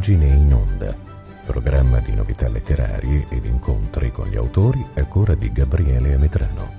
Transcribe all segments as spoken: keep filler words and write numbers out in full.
Pagine in Onda, programma di novità letterarie ed incontri con gli autori a cura di Gabriele Ametrano.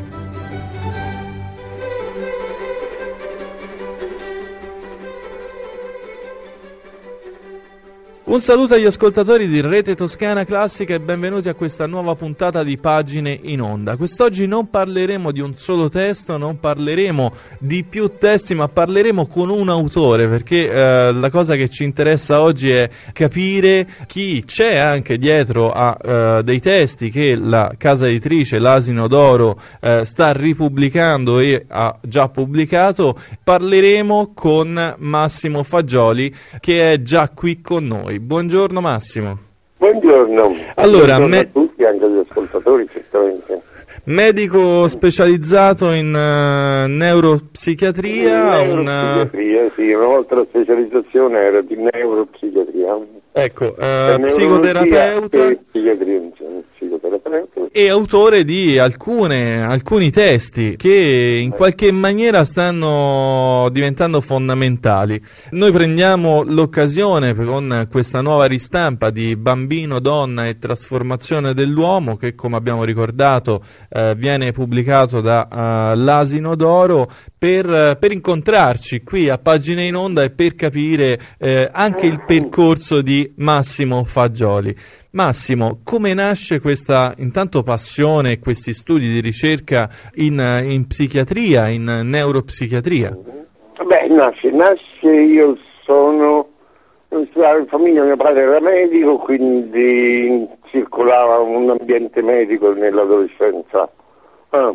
Un saluto agli ascoltatori di Rete Toscana Classica e benvenuti a questa nuova puntata di Pagine in Onda. Quest'oggi non parleremo di un solo testo, non parleremo di più testi, ma parleremo con un autore, perché eh, la cosa che ci interessa oggi è capire chi c'è anche dietro a eh, dei testi che la casa editrice L'Asino d'Oro eh, sta ripubblicando e ha già pubblicato. Parleremo con Massimo Fagioli, che è già qui con noi. Buongiorno Massimo. Buongiorno. Allora, Buongiorno me... a tutti, anche agli ascoltatori, certamente. Medico specializzato in uh, neuropsichiatria. Neuropsichiatria, una... sì, una volta la specializzazione era di neuropsichiatria. Ecco, uh, psicoterapeuta e psichiatria, psicoterapeuta. E autore di alcune, alcuni testi che in qualche maniera stanno diventando fondamentali. Noi prendiamo l'occasione con questa nuova ristampa di Bambino, Donna e Trasformazione dell'Uomo, che come abbiamo ricordato eh, viene pubblicato da uh, L'Asino d'Oro, per, per incontrarci qui a Pagine in Onda e per capire eh, anche il percorso di Massimo Fagioli. Massimo, come nasce questa intanto passione e questi studi di ricerca in, in psichiatria, in neuropsichiatria? Beh, nasce, nasce io sono in famiglia, mio padre era medico, quindi circolava un ambiente medico nell'adolescenza. Ah.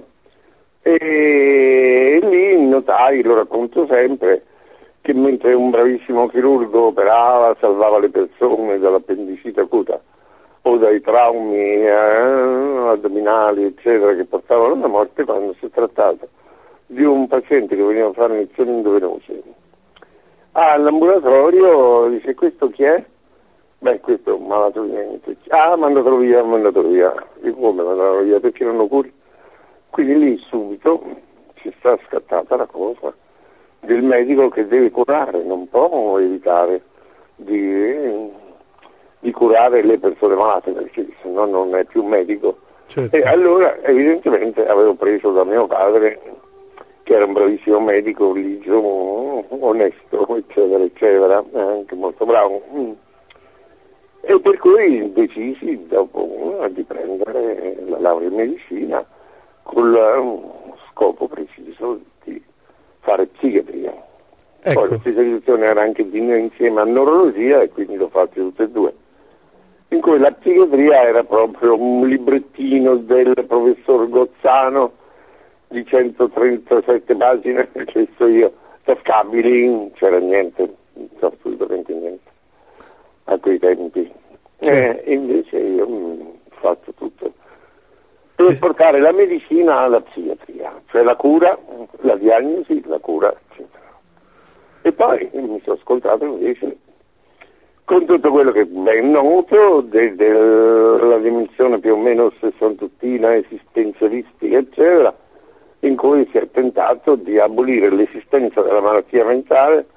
E lì notai, lo racconto sempre, che mentre un bravissimo chirurgo operava, salvava le persone dall'appendicite acuta o dai traumi eh, addominali, eccetera, che portavano alla morte, quando si è trattato di un paziente che veniva a fare iniezioni endovenose all'ambulatorio, dice: questo chi è? Beh, questo è un malato di mente. Ah, mandatelo via, mandatelo via. E come mandatelo via? Perché non lo curi? Quindi lì subito ci sta scattata la cosa del medico che deve curare, non può evitare di, di curare le persone malate, perché se no non è più medico. Certo. E allora evidentemente avevo preso da mio padre, che era un bravissimo medico, ligio, onesto, eccetera, eccetera, anche molto bravo. E per cui decisi dopo di prendere la laurea in medicina con lo scopo preciso di fare psichiatria. Ecco. Poi la specializzazione era anche di, insieme a neurologia, e quindi l'ho fatte tutte e due. In cui la psichiatria era proprio un librettino del professor Gozzano di centotrentasette pagine, che so io, tascabili, non c'era niente, assolutamente niente a quei tempi. Sì. Eh, invece io ho fatto tutto per sì. portare la medicina alla psichiatria, cioè la cura, la diagnosi, la cura, eccetera. E poi mi sono ascoltato invece con tutto quello che è ben noto de, de, della dimensione più o meno sessantottina esistenzialistica, eccetera, in cui si è tentato di abolire l'esistenza della malattia mentale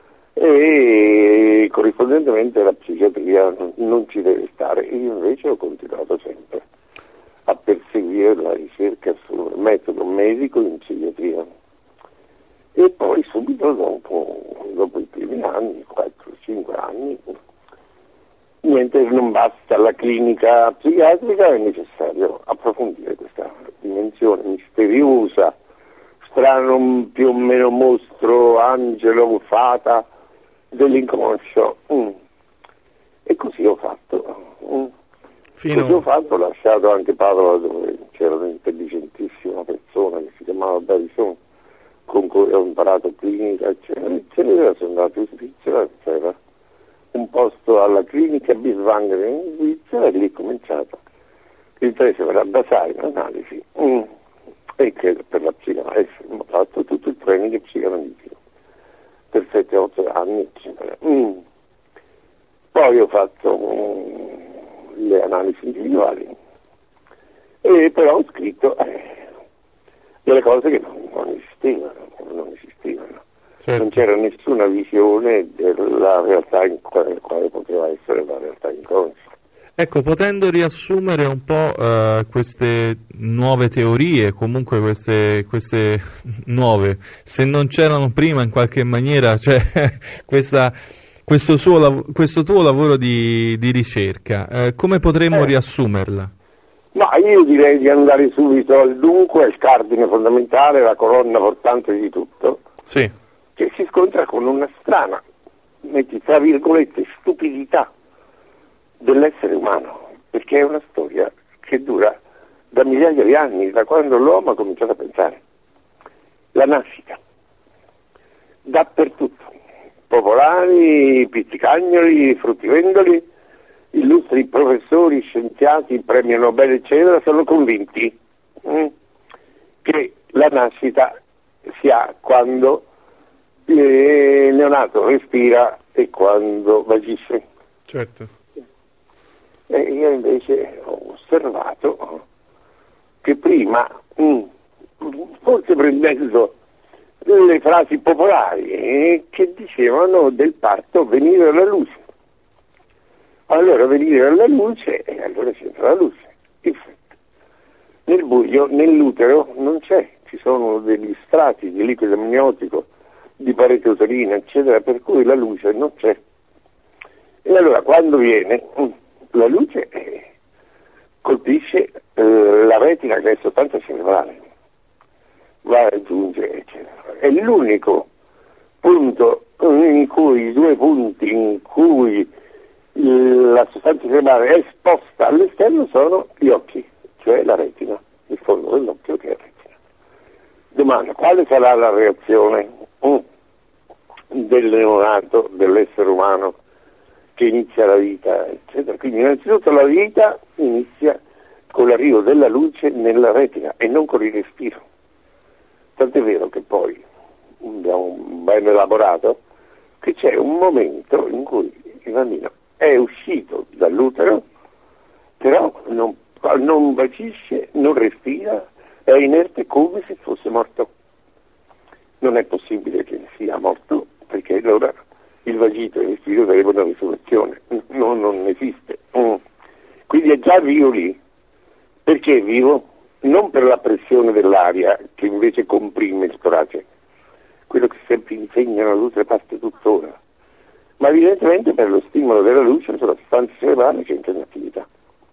e corrispondentemente la psichiatria non ci deve stare. Io invece ho continuato sempre a perseguire la ricerca sul metodo medico in psichiatria. E poi subito dopo, dopo i primi anni, quattro cinque anni, niente, non basta la clinica psichiatrica, è necessario approfondire questa dimensione misteriosa, strano, più o meno mostro, angelo, fata dell'inconscio. Mm. E così ho fatto. Mm. Fino... Così ho fatto, ho lasciato anche Padova, dove c'era un'intelligentissima persona che si chiamava Davison, con cui ho imparato clinica, eccetera, eccetera. Sono andato in Svizzera, c'era un posto alla clinica Biswanger in Svizzera, e lì ho cominciato l'interesse per la basare l'analisi mm. e che per la psicanalisi ho fatto tutto il training psicanalitico per sette otto anni, eccetera. Mm. Poi ho fatto mm, le analisi individuali, e però ho scritto eh, delle cose che non, non esistevano, non esistevano. Certo. Non c'era nessuna visione della realtà in quale, quale poteva essere la realtà inconscia. Ecco, potendo riassumere un po' uh, queste nuove teorie, comunque queste, queste nuove, se non c'erano prima in qualche maniera, cioè questa, questo, suo lav- questo tuo lavoro di, di ricerca, uh, come potremmo eh. riassumerla? Ma io direi di andare subito al dunque, al cardine fondamentale, la colonna portante di tutto, Sì. che si scontra con una strana, metti tra virgolette, stupidità dell'essere umano, perché è una storia che dura da migliaia di anni, da quando l'uomo ha cominciato a pensare. La nascita, dappertutto, popolari, pizzicagnoli, fruttivendoli, illustri professori, scienziati, premio Nobel, eccetera, sono convinti mh, che la nascita si ha quando il neonato respira e quando vagisce. Certo. E io invece ho osservato che prima, mh, forse prendendo le frasi popolari eh, che dicevano del parto venire alla luce. Allora venire alla luce e allora c'entra la luce. Infatti, nel buio, nell'utero non c'è, ci sono degli strati di liquido amniotico, di parete uterina, eccetera, per cui la luce non c'è. E allora quando viene la luce eh, colpisce eh, la retina, che è sostanza cerebrale, va a raggiungere, eccetera. È l'unico punto in cui, i due punti in cui la sostanza cerebrale è esposta all'esterno sono gli occhi, cioè la retina, il fondo dell'occhio che è la retina. Domanda, quale sarà la reazione mm, del neonato, dell'essere umano che inizia la vita, eccetera? Quindi innanzitutto la vita inizia con l'arrivo della luce nella retina e non con il respiro. Tant'è vero che poi abbiamo ben elaborato che c'è un momento in cui il bambino è uscito dall'utero, però non, non vagisce, non respira, è inerte come se fosse morto. Non è possibile che sia morto, perché allora il vagito e il respiro sarebbero una risurrezione. Non, non esiste. Mm. Quindi è già vivo lì. Perché è vivo? Non per la pressione dell'aria, che invece comprime il torace, quello che sempre insegnano ad altre parti tuttora, ma evidentemente per lo stimolo della luce sulla sostanza cerebrale che entra in attività.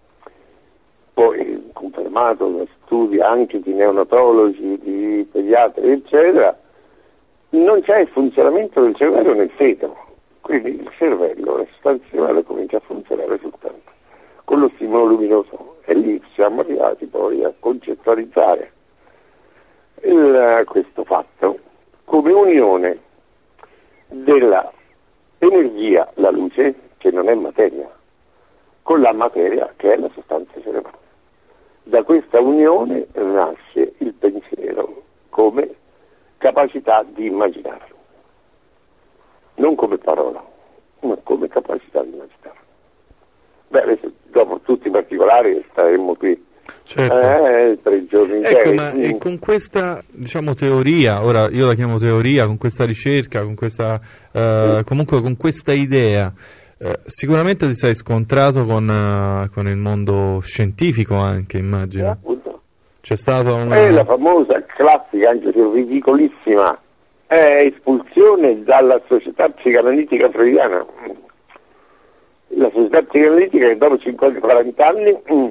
Poi, confermato da studi anche di neonatologi, di pediatri, eccetera, non c'è il funzionamento del cervello nel feto, quindi il cervello, la sostanza cerebrale comincia a funzionare soltanto con lo stimolo luminoso, e lì siamo arrivati poi a concettualizzare il, questo fatto come unione della energia, la luce, che non è materia, con la materia, che è la sostanza cerebrale. Da questa unione nasce il pensiero come capacità di immaginarlo, non come parola, ma come capacità di immaginarlo. Beh, adesso dopo tutti i particolari staremmo qui. Certo. Eh, tre giorni Ecco, interi. ma e con questa, diciamo, teoria, ora io la chiamo teoria, con questa ricerca, con questa, eh, comunque con questa idea, eh, sicuramente ti sei scontrato con, uh, con il mondo scientifico anche, immagino. Eh, appunto. C'è stata una... È la famosa, classica, anche se ridicolissima, eh, espulsione dalla società psicanalitica freudiana. La società psicanalitica che dopo cinquanta quaranta anni mm,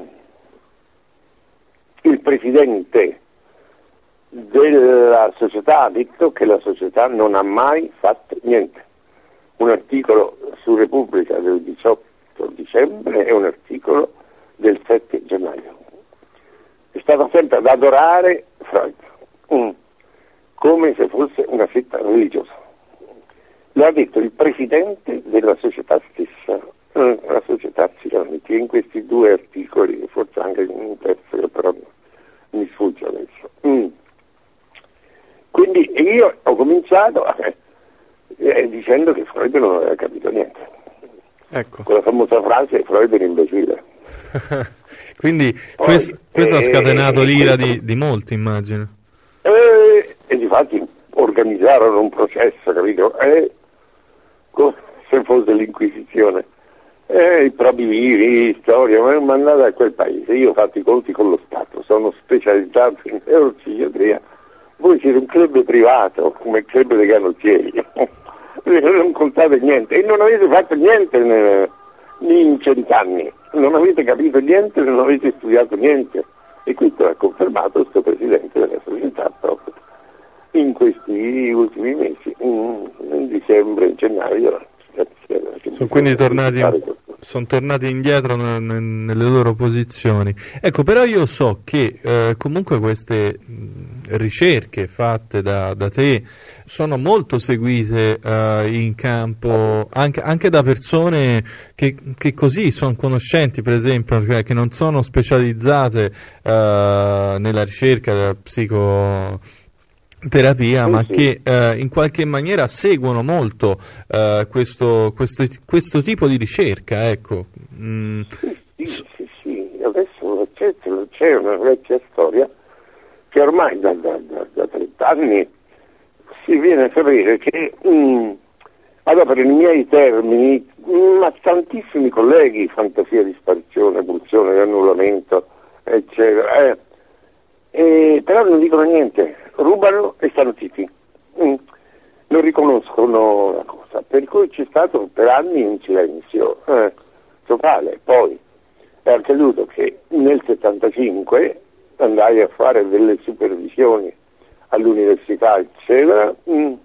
il presidente della società ha detto che la società non ha mai fatto niente. Un articolo su Repubblica del diciotto dicembre e un articolo del sette gennaio. È stato sempre ad adorare Freud, mm, come se fosse una setta religiosa. Lo ha detto il presidente della società stessa, eh, la società psicanalitica, in questi due articoli, forse anche in un terzo che però mi sfugge adesso. Mm. Quindi io ho cominciato eh, eh, dicendo che Freud non aveva capito niente. Ecco. Con la famosa frase Freud è un imbecille. Quindi Poi, questo, questo eh, ha scatenato eh, l'ira questo... di, di molti, immagino. Eh, e difatti organizzarono un processo, capito? Eh, come se fosse l'Inquisizione. Eh, i propri vivi, storia, ma non mandate a quel paese. Io ho fatto i conti con lo Stato, sono specializzato in neuropsichiatria. Voi siete un club privato, come il club dei canottieri, non contate niente e non avete fatto niente in cent'anni, non avete capito niente, non avete studiato niente. E questo ha confermato questo presidente della società proprio in questi ultimi mesi, in, in dicembre, in gennaio. Sono quindi tornati, sono tornati indietro n- n- nelle loro posizioni. Ecco, però io so che eh, comunque queste mh, ricerche fatte da, da te sono molto seguite eh, in campo anche, anche da persone che, che così sono conoscenti, per esempio, che non sono specializzate eh, nella ricerca della psico terapia, ma che eh, in qualche maniera seguono molto eh, questo, questo, questo tipo di ricerca, ecco. Mm. Sì, sì, sì, sì, adesso c'è, c'è una vecchia storia che ormai da, da, da, da trent'anni si viene a sapere che mm, allora, per i miei termini, ma tantissimi colleghi, fantasia di sparizione, pulsione, annullamento, eccetera, eh, eh, però non dicono niente, rubano e stanno zitti, mm. non riconoscono la cosa, per cui c'è stato per anni un silenzio eh, totale. Poi è accaduto che nel settantacinque andai a fare delle supervisioni all'università, eccetera, mm,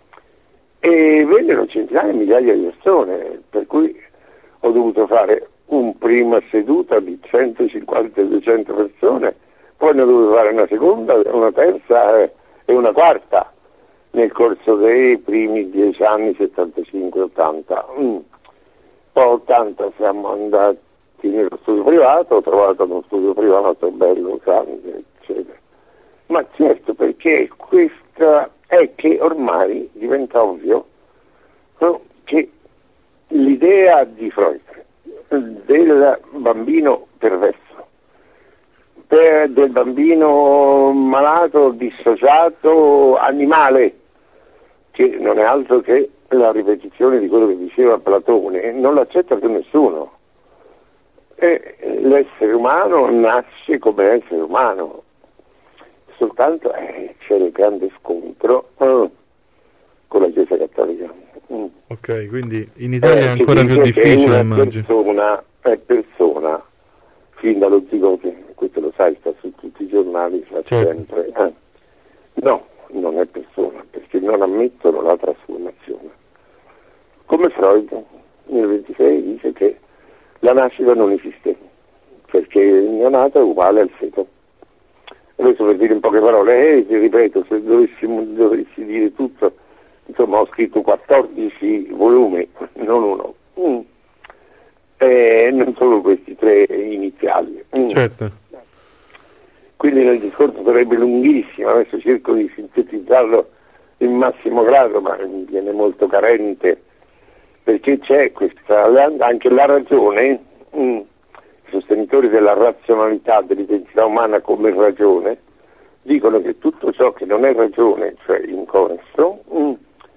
e vennero centinaia e migliaia di persone, per cui ho dovuto fare un prima seduta di centocinquanta duecento persone, poi ne ho dovuto fare una seconda, una terza eh, e una quarta nel corso dei primi dieci anni, settantacinque ottanta. Mm. Poi ottanta siamo andati nello studio privato, ho trovato uno studio privato bello, grande, eccetera. Ma certo, perché questa è che ormai diventa ovvio, no, che l'idea di Freud del bambino perverso, per, del bambino malato, dissociato, animale, che non è altro che la ripetizione di quello che diceva Platone, non l'accetta più nessuno. E l'essere umano nasce come essere umano, soltanto eh, c'è il grande scontro eh, con la Chiesa Cattolica. Mm. Ok, quindi in Italia eh, è ancora più difficile, immagino. Persona, è persona, fin dallo zigote, questo lo sai, sta su tutti i giornali, fa certo. sempre. Eh. No, non è persona, perché non ammettono la trasformazione. Come Freud nel ventisei dice che la nascita non esiste, perché il neonato è uguale al feto. Adesso, per dire in poche parole, eh, ti ripeto, se dovessimo, dovessi dire tutto, insomma ho scritto quattordici volumi, non uno. Mm. Eh, non solo questi tre iniziali. Mm. Certo. Quindi il discorso sarebbe lunghissimo, adesso cerco di sintetizzarlo in massimo grado, ma viene molto carente, perché c'è questa, anche la ragione, mm, i sostenitori della razionalità dell'identità umana come ragione, dicono che tutto ciò che non è ragione, cioè inconso, mm,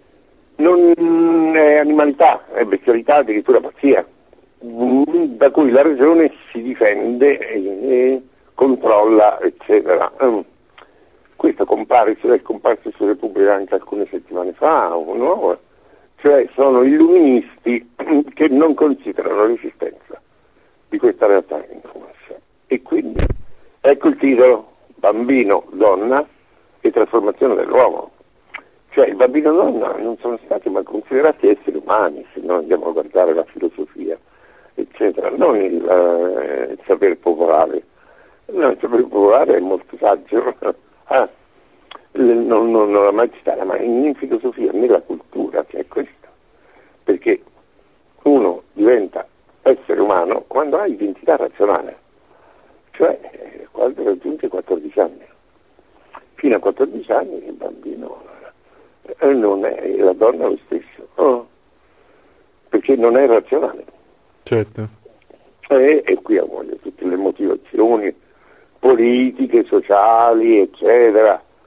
non è animalità, è bestialità, addirittura pazzia, mm, da cui la ragione si difende e, e controlla, eccetera. Mm. Questo compare, è comparso su Repubblica anche alcune settimane fa, o no? Cioè sono illuministi che non considerano l'esistenza di questa realtà informazione. E quindi ecco il titolo: bambino, donna e trasformazione dell'uomo. Cioè il bambino e donna non sono stati mai considerati esseri umani, se noi andiamo a guardare la filosofia, eccetera, non il, uh, il saper popolare. No, il saper popolare è molto saggio. ah, non, non, non l'ha mai citata, ma in filosofia, nella cultura, che è questo. Perché uno diventa essere umano quando ha identità razionale, cioè eh, quando raggiunge quattordici anni. Fino a quattordici anni il bambino eh, non è, la donna lo stesso, oh, perché non è razionale. Certo. E, e qui voglio tutte le motivazioni politiche, sociali, eccetera,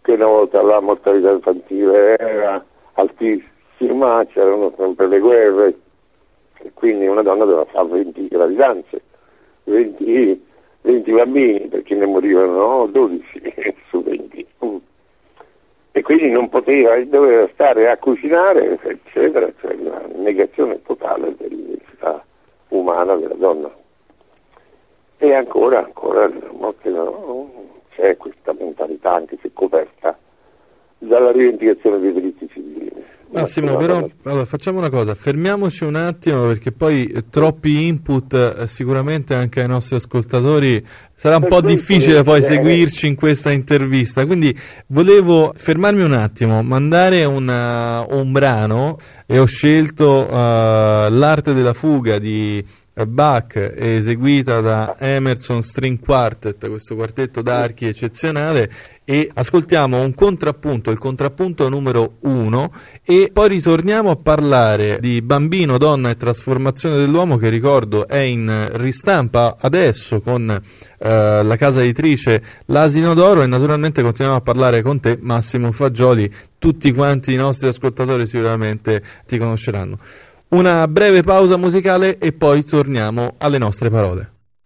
che una volta la mortalità infantile era altissima, c'erano sempre le guerre, e quindi una donna doveva fare venti gravidanze, venti, venti bambini, perché ne morivano dodici su venti. E quindi non poteva, doveva stare a cucinare, eccetera, cioè una negazione totale dell'identità umana della donna. E ancora, ancora, no, c'è questa mentalità, anche se coperta dalla rivendicazione dei diritti civili. Massimo, però allora, facciamo una cosa, fermiamoci un attimo, perché poi eh, troppi input eh, sicuramente anche ai nostri ascoltatori sarà un Per po' questo difficile poi eh, seguirci in questa intervista, quindi volevo fermarmi un attimo, mandare una, un brano, e ho scelto uh, L'arte della fuga di Bach, eseguita da Emerson String Quartet, questo quartetto d'archi eccezionale, e ascoltiamo un contrappunto, il contrappunto numero uno, e poi ritorniamo a parlare di Bambino, donna e trasformazione dell'uomo, che ricordo è in ristampa adesso con eh, la casa editrice L'Asino d'Oro, e naturalmente continuiamo a parlare con te, Massimo Fagioli. Tutti quanti i nostri ascoltatori sicuramente ti conosceranno. Una breve pausa musicale e poi torniamo alle nostre parole.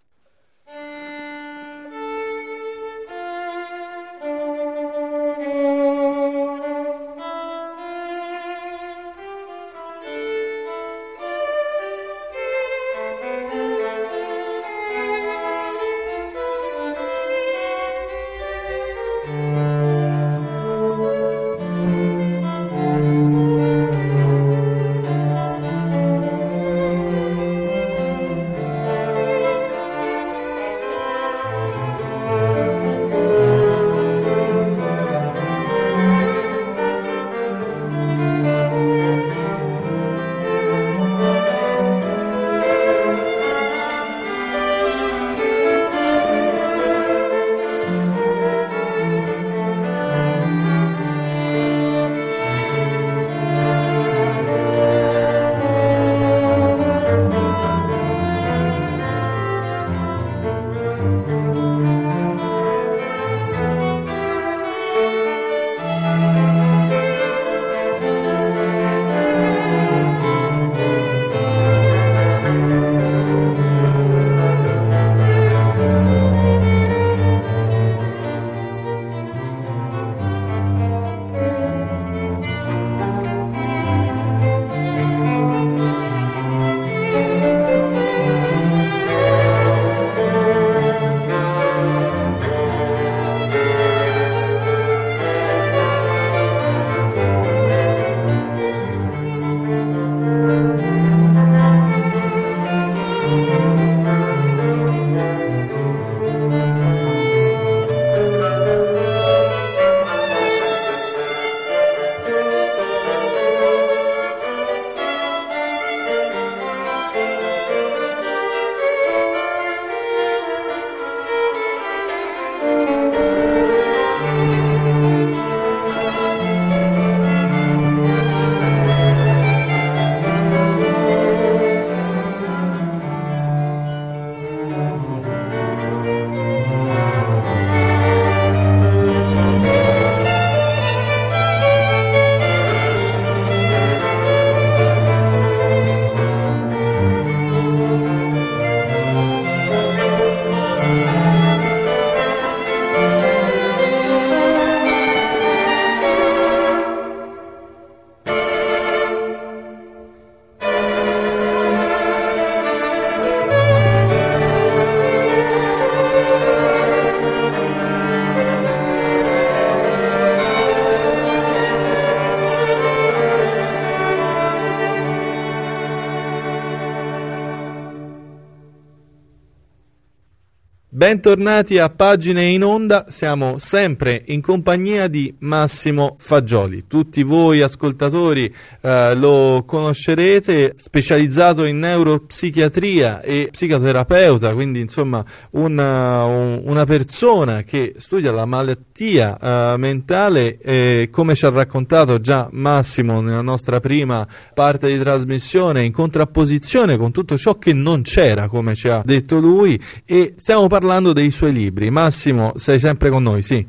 Bentornati a Pagine in Onda, siamo sempre in compagnia di Massimo Fagioli. Tutti voi ascoltatori eh, lo conoscerete, specializzato in neuropsichiatria e psicoterapeuta, quindi insomma una, un, una persona che studia la malattia eh, mentale, e come ci ha raccontato già Massimo nella nostra prima parte di trasmissione, in contrapposizione con tutto ciò che non c'era, come ci ha detto lui, e stiamo parlando dei suoi libri. Massimo, sei sempre con noi, sì?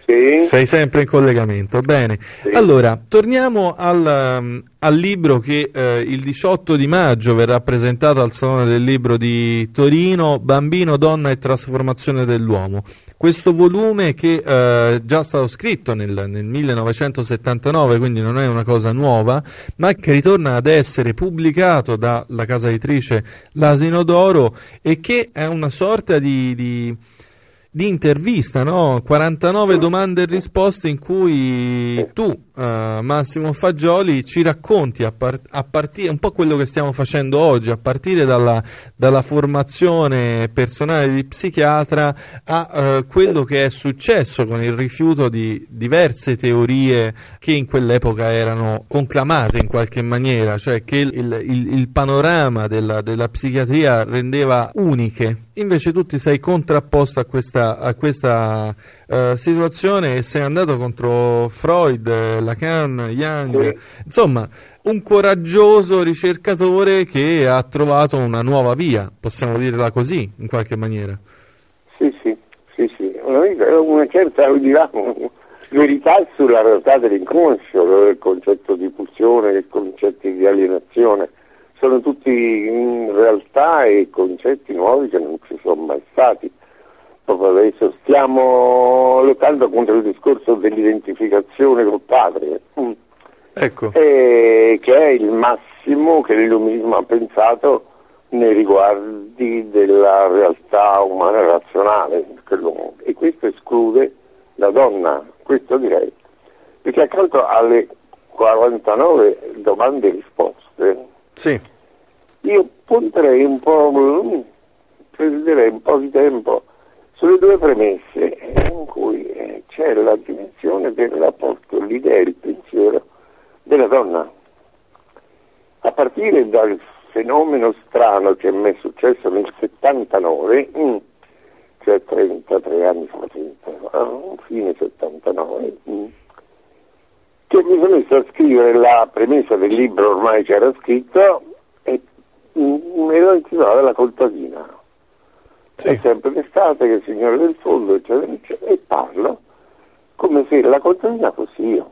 Sì. Sei sempre in collegamento, bene. Sì. Allora, torniamo al, um, al libro che eh, il diciotto di maggio verrà presentato al Salone del Libro di Torino, Bambino, Donna e Trasformazione dell'Uomo. Questo volume che è eh, già stato scritto nel, nel millenovecentosettantanove, quindi non è una cosa nuova, ma che ritorna ad essere pubblicato dalla casa editrice L'Asino d'Oro e che è una sorta di... di di intervista, no? quarantanove domande e risposte in cui tu, uh, Massimo Fagioli, ci racconti a, par- a partire un po' quello che stiamo facendo oggi, a partire dalla, dalla formazione personale di psichiatra a uh, quello che è successo con il rifiuto di diverse teorie che in quell'epoca erano conclamate in qualche maniera, cioè che il, il, il panorama della, della psichiatria rendeva uniche. Invece tu ti sei contrapposto a questa, a questa uh, situazione e sei andato contro Freud, Lacan, Jung, sì. Insomma un coraggioso ricercatore che ha trovato una nuova via, possiamo dirla così, in qualche maniera. Sì, sì, sì, sì. Una, una certa diciamo, verità sulla realtà dell'inconscio, il concetto di pulsione, il concetto di alienazione. Sono tutti in realtà e concetti nuovi che non ci sono mai stati. Proprio adesso stiamo lottando contro il discorso dell'identificazione col padre, ecco. e che è il massimo che l'illuminismo ha pensato nei riguardi della realtà umana e razionale. E questo esclude la donna, questo direi. Perché accanto alle quarantanove domande e risposte, sì. Io punterei un po', perderei un po' di tempo sulle due premesse in cui c'è la dimensione del rapporto, l'idea e il pensiero della donna. A partire dal fenomeno strano che mi è successo nel settantanove, cioè trentatré anni fa, fine settantanove, che mi sono messo a scrivere la premessa del libro ormai che era scritto e me lo intitolava La contadina. Sì. È sempre l'estate che il Signore del Fondo, eccetera, eccetera, e parlo come se la contadina fossi io.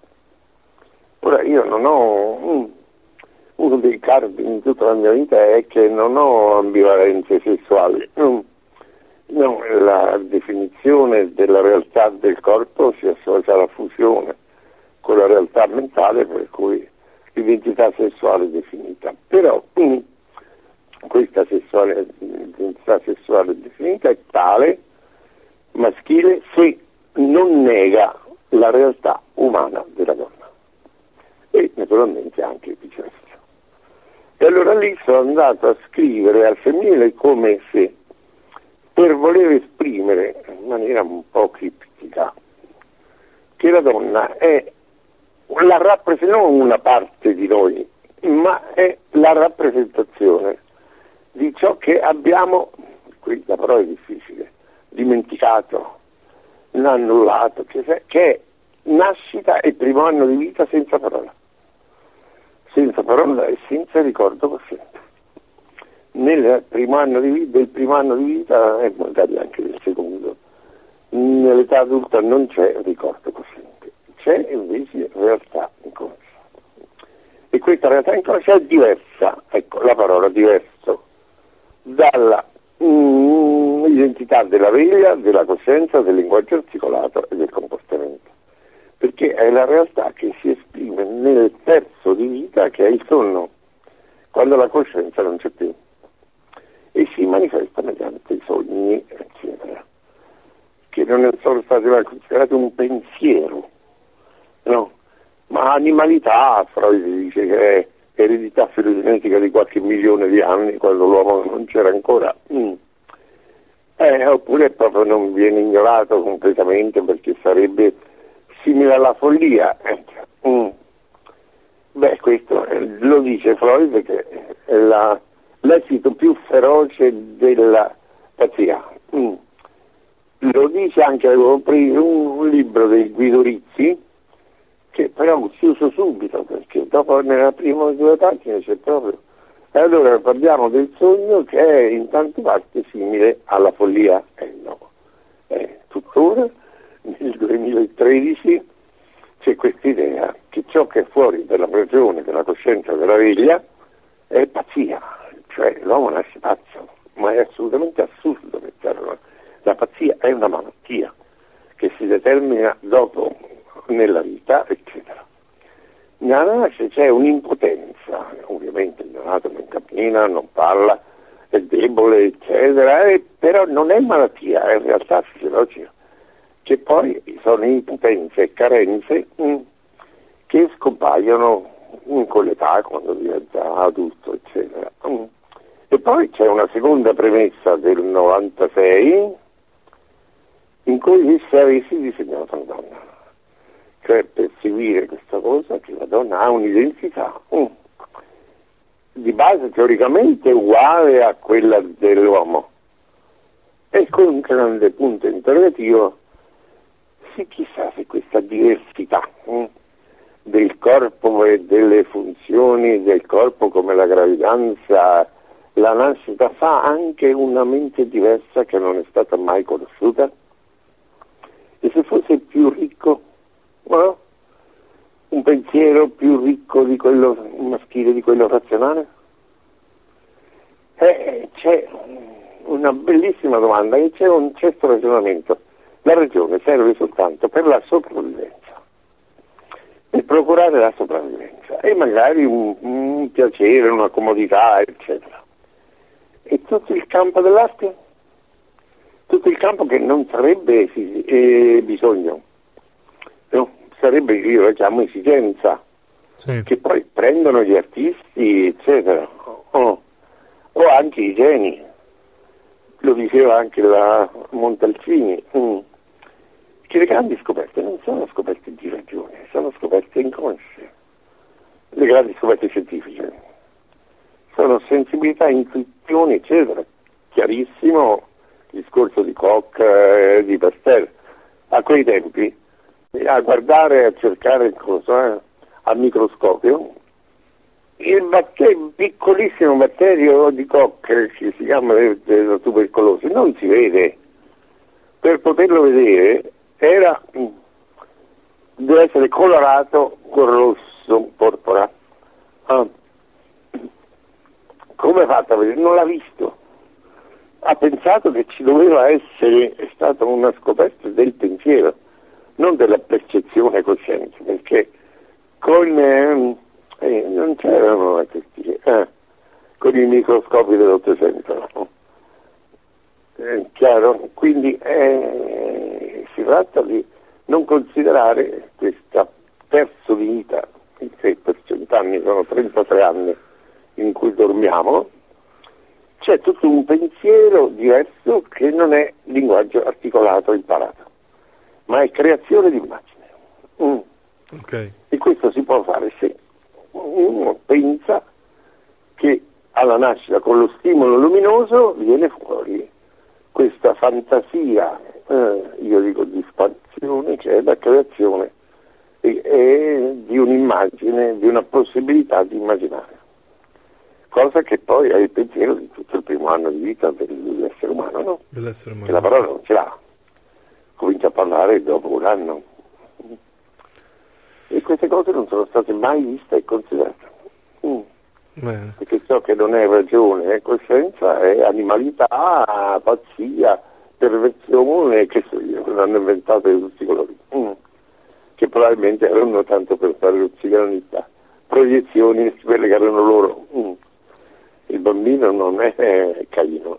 Ora, io non ho... Mm, uno dei cardini in tutta la mia vita è che non ho ambivalenze sessuali. Mm, no, la definizione della realtà del corpo si associa alla fusione con la realtà mentale, per cui l'identità sessuale è definita. Però mm, questa sessuale, identità sessuale definita è tale, maschile, se non nega la realtà umana della donna. E naturalmente anche viceversa. E allora lì sono andato a scrivere al femminile come se, per voler esprimere in maniera un po' criptica, che la donna è la rappresentazione, non una parte di noi, ma è la rappresentazione di ciò che abbiamo, qui la parola è difficile, dimenticato, annullato, che è nascita e primo anno di vita senza parola. Senza parola e senza ricordo cosciente. Nel primo anno di vita, del primo anno di vita e magari anche del secondo, nell'età adulta non c'è ricordo cosciente, c'è invece realtà inconscia. E questa realtà inconscia è diversa, ecco la parola diverso, dalla mm, identità della veglia, della coscienza, del linguaggio articolato e del comportamento. Perché è la realtà che si esprime nel terzo di vita, che è il sonno, quando la coscienza non c'è più, e si manifesta mediante i sogni, eccetera, che non sono stati mai considerati un pensiero, no? Ma animalità, Freud dice che è eredità filogenetica di qualche milione di anni, quando l'uomo non c'era ancora. Mm. Eh, oppure proprio non viene ignorato completamente perché sarebbe simile alla follia. Mm. Beh, questo eh, lo dice Freud, che è la, l'esito più feroce della pazzia. Mm. Lo dice anche, avevo preso un libro di Guido Rizzi, che però ho chiuso subito, perché dopo nella prima due pagine c'è proprio... E allora parliamo del sogno che è in tante parti simile alla follia. Eh no, eh, tuttora nel duemilacinque duemilatredici c'è questa idea che ciò che è fuori dalla ragione, della coscienza, della veglia è pazzia, cioè l'uomo nasce pazzo, ma è assolutamente assurdo pensarlo. La pazzia è una malattia che si determina dopo nella vita, eccetera. Nella nasce c'è un'impotenza, ovviamente il neonato non cammina, non parla, è debole, eccetera, e però non è malattia, è realtà fisiologica, che poi sono impotenze e carenze mh, che scompaiono mh, con l'età, quando diventa adulto, eccetera. Mh. E poi c'è una seconda premessa del novantasei in cui disse avessi disegnato una donna, cioè per seguire questa cosa che la donna ha un'identità mh, di base teoricamente uguale a quella dell'uomo, e con un grande punto interrogativo, sì, chissà se questa diversità mh, del corpo e delle funzioni del corpo, come la gravidanza, la nascita, fa anche una mente diversa che non è stata mai conosciuta. E se fosse più ricco, no? Un pensiero più ricco di quello maschile, di quello razionale? Eh, c'è una bellissima domanda, e c'è un certo ragionamento. La ragione serve soltanto per la sopravvivenza, per procurare la sopravvivenza e magari un, un piacere, una comodità, eccetera. E tutto il campo dell'arte? Tutto il campo che non sarebbe eh, bisogno, no? Sarebbe, io la chiamo esigenza, sì, che poi prendono gli artisti, eccetera, oh, o anche i geni, lo diceva anche la Montalcini, mm, che le grandi scoperte non sono scoperte di ragione, sono scoperte inconsce, le grandi scoperte scientifiche sono sensibilità, intuizioni, eccetera. Chiarissimo il discorso di Koch e eh, di Pasteur. A quei tempi, a guardare, a cercare cosa, al microscopio, il batter- piccolissimo batterio di Koch, che si chiama la tubercolosi, non si vede. Per poterlo vedere era, deve essere colorato con rosso, porpora. Ah. Come ha fatto a vedere? Non l'ha visto. Ha pensato che ci doveva essere, è stata una scoperta del pensiero, non della percezione cosciente, perché con eh, eh, non c'erano questi, eh, con i microscopi dell'Ottocento, no? Eh, chiaro? Quindi eh, si tratta di non considerare questa terzo di vita, che per cent'anni sono trentatré anni in cui dormiamo. C'è tutto un pensiero diverso che non è linguaggio articolato, imparato, ma è creazione di immagine. Mm. Okay. E questo si può fare se uno pensa che alla nascita con lo stimolo luminoso viene fuori questa fantasia, eh, io dico di espansione, che è la creazione e, e di un'immagine, di una possibilità di immaginare. Cosa che poi è il pensiero di tutto il primo anno di vita dell'essere umano, no? Dell'essere umano. Che la parola non ce l'ha, comincia a parlare dopo un anno. E queste cose non sono state mai viste e considerate. Mm. Perché ciò che non è ragione è coscienza, è animalità, pazzia, perversione, che so io, l'hanno inventato di tutti i colori. Mm. Che probabilmente erano tanto per fare l'uzzicanità, proiezioni, quelle che erano loro. Mm. Il bambino non è Caino.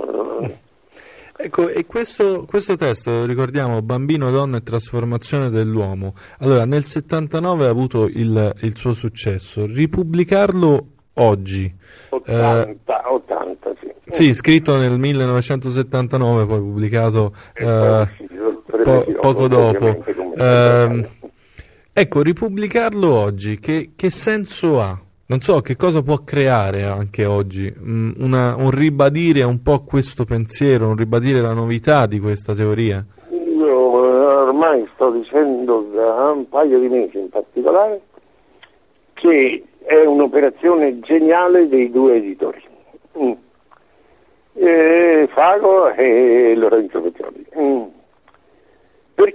Ecco, e questo, questo testo, ricordiamo, Bambino, donna e trasformazione dell'uomo, allora nel settantanove ha avuto il, il suo successo. Ripubblicarlo oggi, ottanta, eh, ottanta, sì. Sì, scritto nel millenovecentosettantanove, poi pubblicato eh, po- poco dopo. Eh, ecco, ripubblicarlo oggi, che, che senso ha? Non so, che cosa può creare anche oggi, una, un ribadire un po' questo pensiero, un ribadire la novità di questa teoria? Io ormai sto dicendo da un paio di mesi in particolare che è un'operazione geniale dei due editori, mm. eh, Fago e Lorenzo Petroli, mm. perché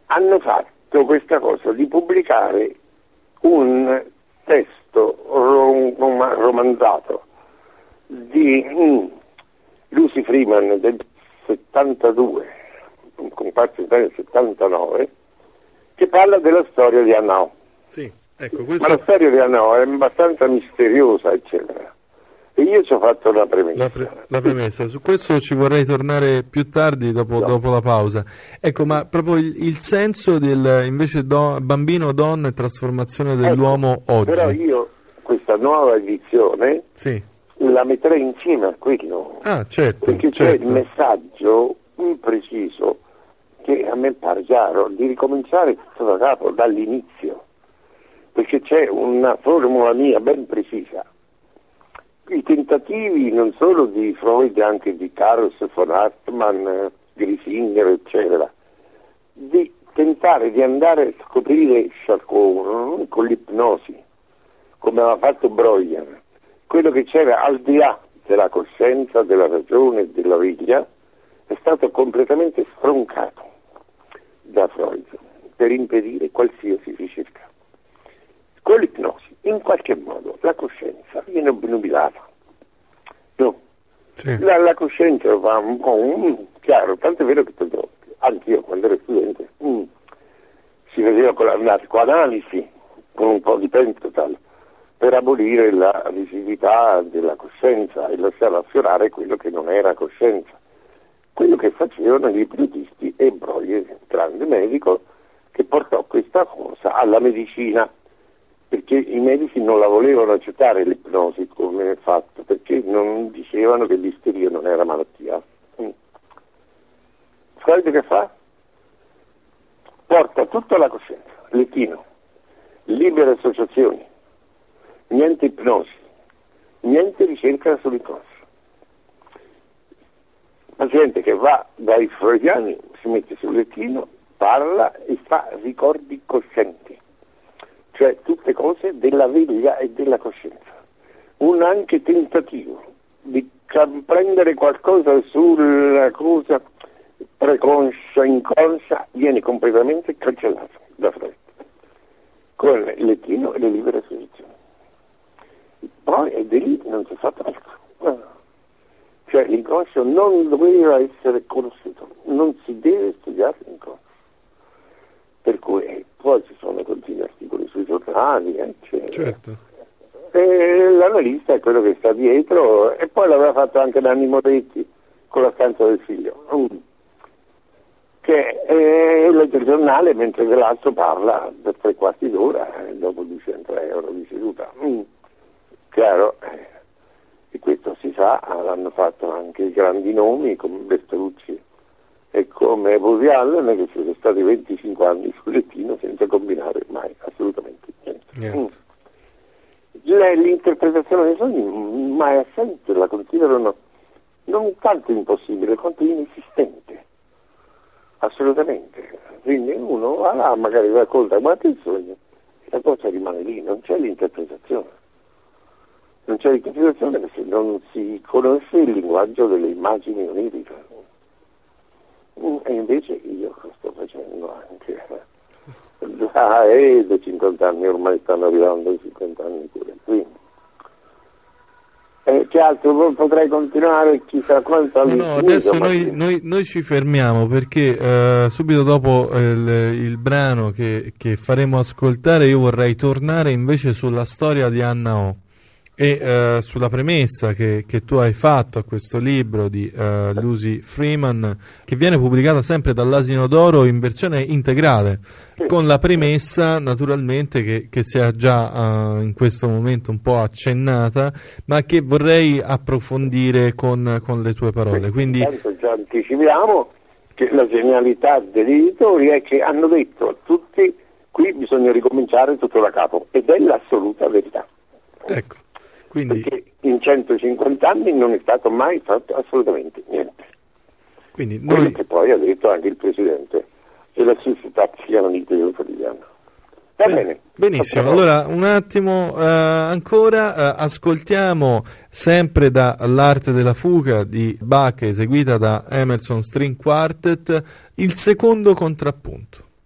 hanno fatto questa cosa di pubblicare un testo rom- rom- romanzato di mm, Lucy Freeman del settantadue, comparso nel settantanove, che parla della storia di Hannah. Sì, ecco, questo... Ma la storia di Hannah è abbastanza misteriosa, eccetera. E io ci ho fatto una premessa. La, pre- la premessa, su questo ci vorrei tornare più tardi, dopo, no. dopo la pausa. Ecco, ma proprio il, il senso del invece do, bambino, donna e trasformazione dell'uomo ecco, oggi. Però io questa nuova edizione sì. la metterei insieme a quello. Ah, certo. Perché certo. c'è il messaggio impreciso che a me pare chiaro di ricominciare tutto da capo, dall'inizio. Perché c'è una formula mia ben precisa. I tentativi non solo di Freud, anche di Carls von Hartmann, Grisinger, eccetera, di tentare di andare a scoprire Charcot con l'ipnosi, come aveva fatto Breuer, quello che c'era al di là della coscienza, della ragione e della veglia, è stato completamente stroncato da Freud per impedire qualsiasi ricerca. Con l'ipnosi, in qualche modo, la coscienza viene obnubilata. No. Sì. La, la coscienza va un po' mm, chiaro, tanto è vero che anche io quando ero studente mm, si vedeva con la narcoanalisi, con un po' di pentotal, per abolire la rigidità della coscienza e lasciare affiorare quello che non era coscienza. Quello che facevano gli ipnotisti e Breuer, grande medico, che portò questa cosa alla medicina, perché i medici non la volevano accettare l'ipnosi come fatto, perché non dicevano che l'isteria non era malattia. Mm. Freud che fa? Porta tutta la coscienza, l'etino, libere associazioni, niente ipnosi, niente ricerca sull'ipnosi. Il paziente che va dai freudiani si mette sul lettino, parla e fa ricordi coscienti, cioè tutte cose della veglia e della coscienza. Un anche tentativo di prendere qualcosa sulla cosa preconscia, inconscia, viene completamente cancellato da Freud, con il lettino e le libere associazioni. Poi e di lì non si è fatto altro. Cioè l'inconscio non doveva essere conosciuto, non si deve studiare l'inconscio. Per cui eh, poi ci sono continui articoli sui giornali, eccetera. Certo. E l'analista è quello che sta dietro, e poi l'aveva fatto anche Nanni Moretti con La stanza del figlio, mm. che eh, legge il giornale mentre l'altro parla per tre quarti d'ora e dopo duecento euro di seduta. Mm. Chiaro? Eh. E questo si sa, l'hanno fatto anche i grandi nomi come Bertolucci e come Woody Allen, che sono stati venticinque anni sul lettino senza combinare mai assolutamente niente. niente. Mm. L'interpretazione dei sogni mai assente, la considerano non tanto impossibile quanto inesistente, assolutamente. Quindi uno va là, magari racconta ma che sogno, la cosa rimane lì, non c'è l'interpretazione. Non c'è l'interpretazione perché non si conosce il linguaggio delle immagini oniriche. E invece io lo sto facendo anche. Ah, e da cinquanta anni ormai stanno arrivando i cinquanta anni pure. Quindi. Eh, che altro potrei continuare chissà quanto no, no, adesso noi, noi, noi ci fermiamo perché eh, subito dopo il, il brano che, che faremo ascoltare io vorrei tornare invece sulla storia di Hannah e eh, sulla premessa che, che tu hai fatto a questo libro di eh, Lucy Freeman, che viene pubblicata sempre dall'Asino d'Oro in versione integrale, sì, con la premessa naturalmente che, che si è già uh, in questo momento un po' accennata, ma che vorrei approfondire con, con le tue parole. Sì, quindi già anticipiamo che la genialità degli editori è che hanno detto a tutti qui bisogna ricominciare tutto da capo, ed è l'assoluta verità. Ecco. Quindi, perché in centocinquanta anni non è stato mai fatto assolutamente niente. Quindi quello noi... che poi ha detto anche il Presidente e la società psicanalite quotidiana. Va Beh, bene. Benissimo, allora un attimo uh, ancora, uh, ascoltiamo sempre da L'arte della fuga di Bach, eseguita da Emerson String Quartet, il secondo contrappunto.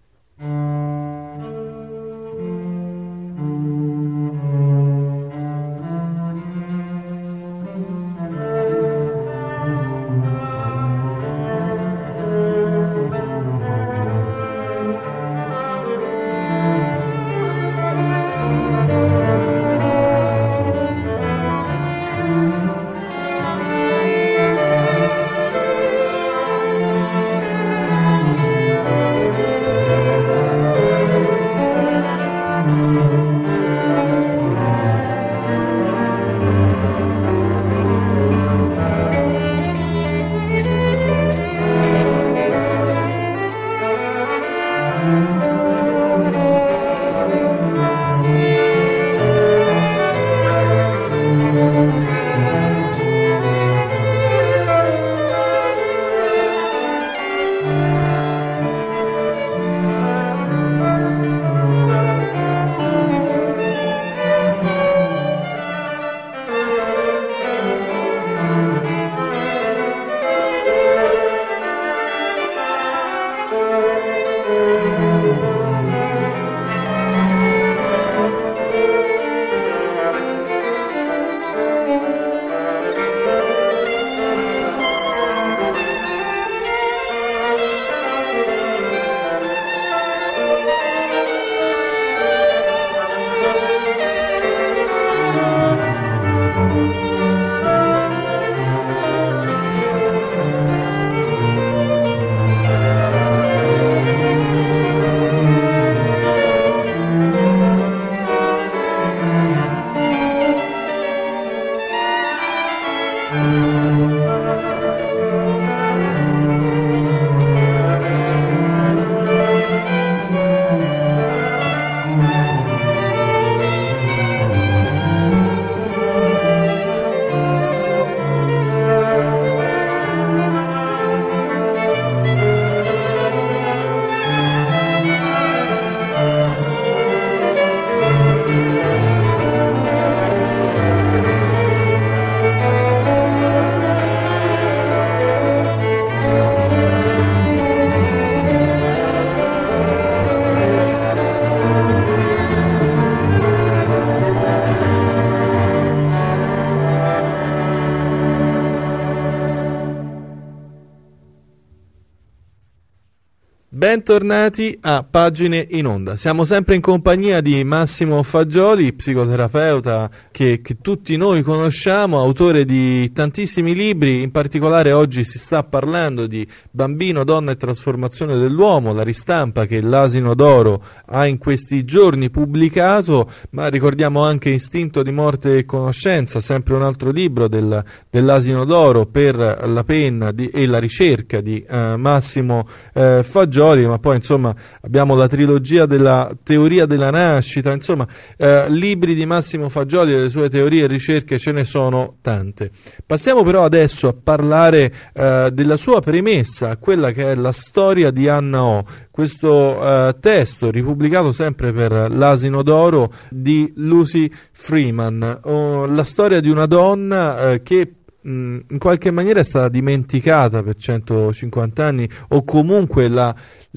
Bentornati a Pagine in Onda. Siamo sempre in compagnia di Massimo Fagioli, psicoterapeuta che, che tutti noi conosciamo, autore di tantissimi libri. In particolare oggi si sta parlando di Bambino, donna e trasformazione dell'uomo, la ristampa che l'Asino d'Oro ha in questi giorni pubblicato, ma ricordiamo anche Istinto di morte e conoscenza, sempre un altro libro del, dell'Asino d'Oro per la penna di, e la ricerca di uh, Massimo uh, Fagioli. Ma poi insomma abbiamo la trilogia della teoria della nascita, insomma eh, libri di Massimo Fagioli e le sue teorie e ricerche ce ne sono tante. Passiamo però adesso a parlare eh, della sua premessa, quella che è la storia di Anna O, questo eh, testo ripubblicato sempre per l'Asino d'Oro di Lucy Freeman, oh, la storia di una donna eh, che in qualche maniera è stata dimenticata per centocinquanta anni, o comunque la,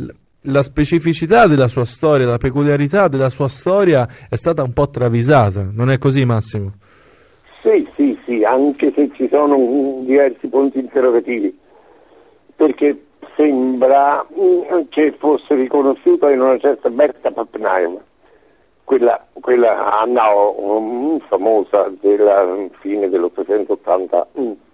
la specificità della sua storia, la peculiarità della sua storia è stata un po' travisata, non è così, Massimo? Sì, sì, sì, anche se ci sono diversi punti interrogativi, perché sembra che fosse riconosciuta in una certa Berta Pappenheim, quella, quella Anna O, famosa della fine dell'ottocentottanta,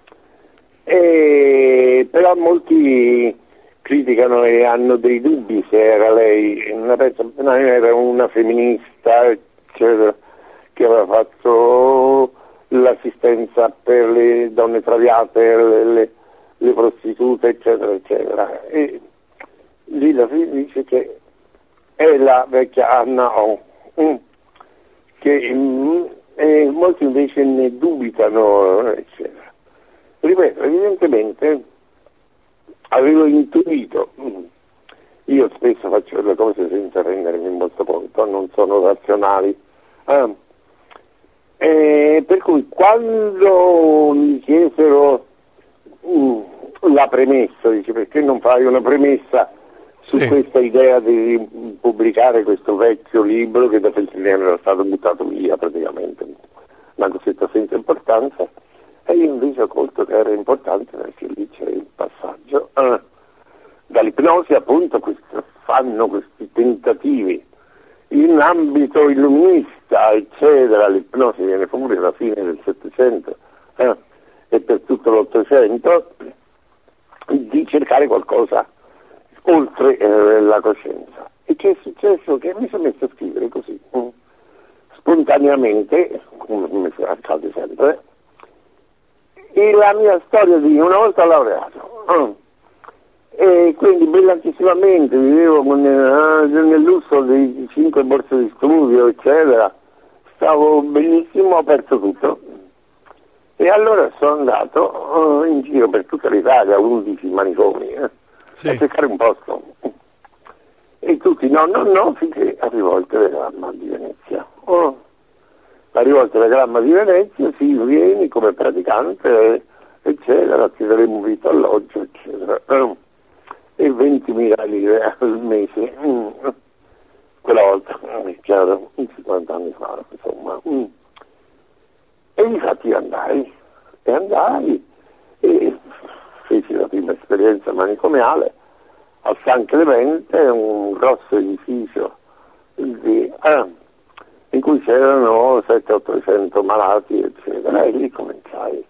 e però molti criticano e hanno dei dubbi se era lei. Una Berta Pappenheim era una femminista, eccetera, che aveva fatto l'assistenza per le donne traviate, le, le, le prostitute, eccetera, eccetera. E lì la fine dice che è la vecchia Anna O, che mm, e molti invece ne dubitano, eccetera. Ripeto, evidentemente avevo intuito, io spesso faccio le cose senza rendermi molto conto, non sono razionali, ah, e per cui quando mi chiesero uh, la premessa, dice perché non fai una premessa su sì. questa idea di pubblicare questo vecchio libro che da Feltrinelli era stato buttato via praticamente, una cosetta senza importanza, e io invece ho colto che era importante perché lì c'è il passaggio eh, dall'ipnosi, appunto, questo, fanno questi tentativi in ambito illuminista, eccetera. L'ipnosi viene fuori alla fine del Settecento eh, e per tutto l'Ottocento, di cercare qualcosa oltre eh, la coscienza. E che è successo? Che mi sono messo a scrivere così, mh, spontaneamente, come accade sempre, e la mia storia di una volta laureato. Uh. E quindi brillantissimamente vivevo nel, nel lusso di cinque borse di studio, eccetera, stavo benissimo, ho perso tutto. E allora sono andato uh, in giro per tutta l'Italia, undici manicomi, eh, sì. a cercare un posto. E tutti no, no, no, finché arrivò il telegramma di Venezia. Oh. Arrivò il telegramma di Venezia, sì, vieni come praticante, eccetera, ti daremo vitto alloggio, eccetera. Uh. E ventimila lire al mese. Mm. Quella volta, è chiaro, cinquanta anni fa, insomma. Mm. E infatti andai, e andai, e feci la prima esperienza manicomiale a San Clemente, un grosso edificio di, eh, in cui c'erano settecento ottocento malati, eccetera, e lì cominciai.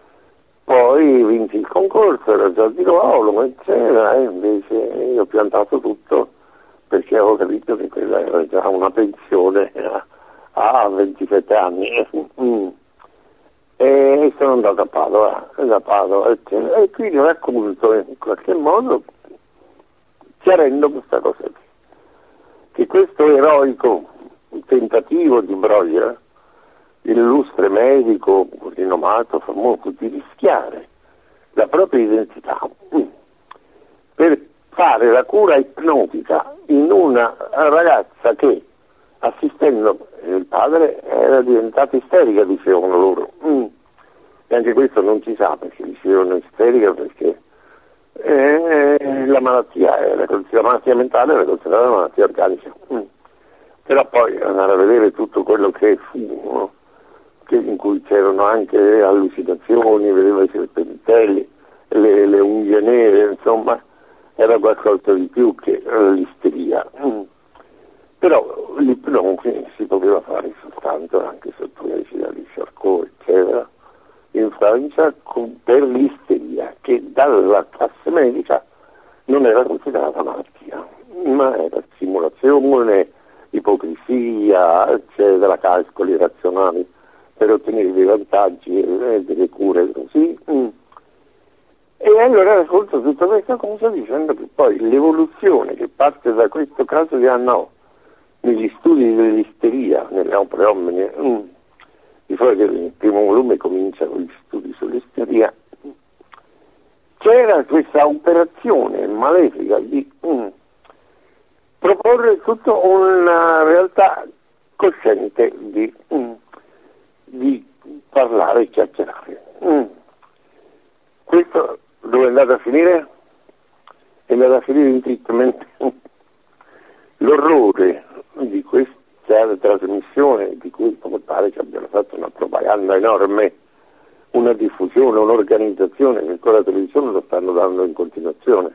Poi vinsi il concorso, era già di ruolo, eccetera, e invece io ho piantato tutto perché avevo capito che quella era già una pensione a, a ventisette anni. Mm. E sono andato a Padova, a Padova eccetera. E quindi racconto in qualche modo, chiarendo questa cosa qui, che questo eroico tentativo di Breuer, illustre medico rinomato, famoso, di rischiare la propria identità per fare la cura ipnotica in una ragazza che, assistendo il padre, era diventata isterica, dicevano loro. Mm. E anche questo non si sa perché dicevano isterica, perché eh, la malattia era, la malattia mentale era considerata una malattia organica. Mm. Però poi andare a vedere tutto quello che fu, no? Che in cui c'erano anche allucinazioni, vedeva i serpentelli, le, le unghie nere, insomma, era qualcosa di più che l'isteria. Mm. Però l'ipnosi si poteva fare soltanto anche sotto l'egida di Charcot, eccetera, in Francia con, per l'isteria, che dalla classe medica non era considerata malattia, ma era simulazione, ipocrisia, eccetera, calcoli razionali per ottenere dei vantaggi e delle cure così. Mm. E allora racconto tutta questa cosa dicendo che poi l'evoluzione che parte da questo caso di Anna O negli studi dell'isteria, nelle opere omine, mm, di solito il primo volume comincia con gli studi sull'isteria, c'era questa operazione malefica di mm, proporre tutta una realtà cosciente di, mm, di parlare e chiacchierare. Mm. Questo dove è andato a finire? È andato a finire in treatment. L'orrore di questa trasmissione, di cui pare che abbiano fatto una propaganda enorme, una diffusione, un'organizzazione che ancora la televisione lo stanno dando in continuazione,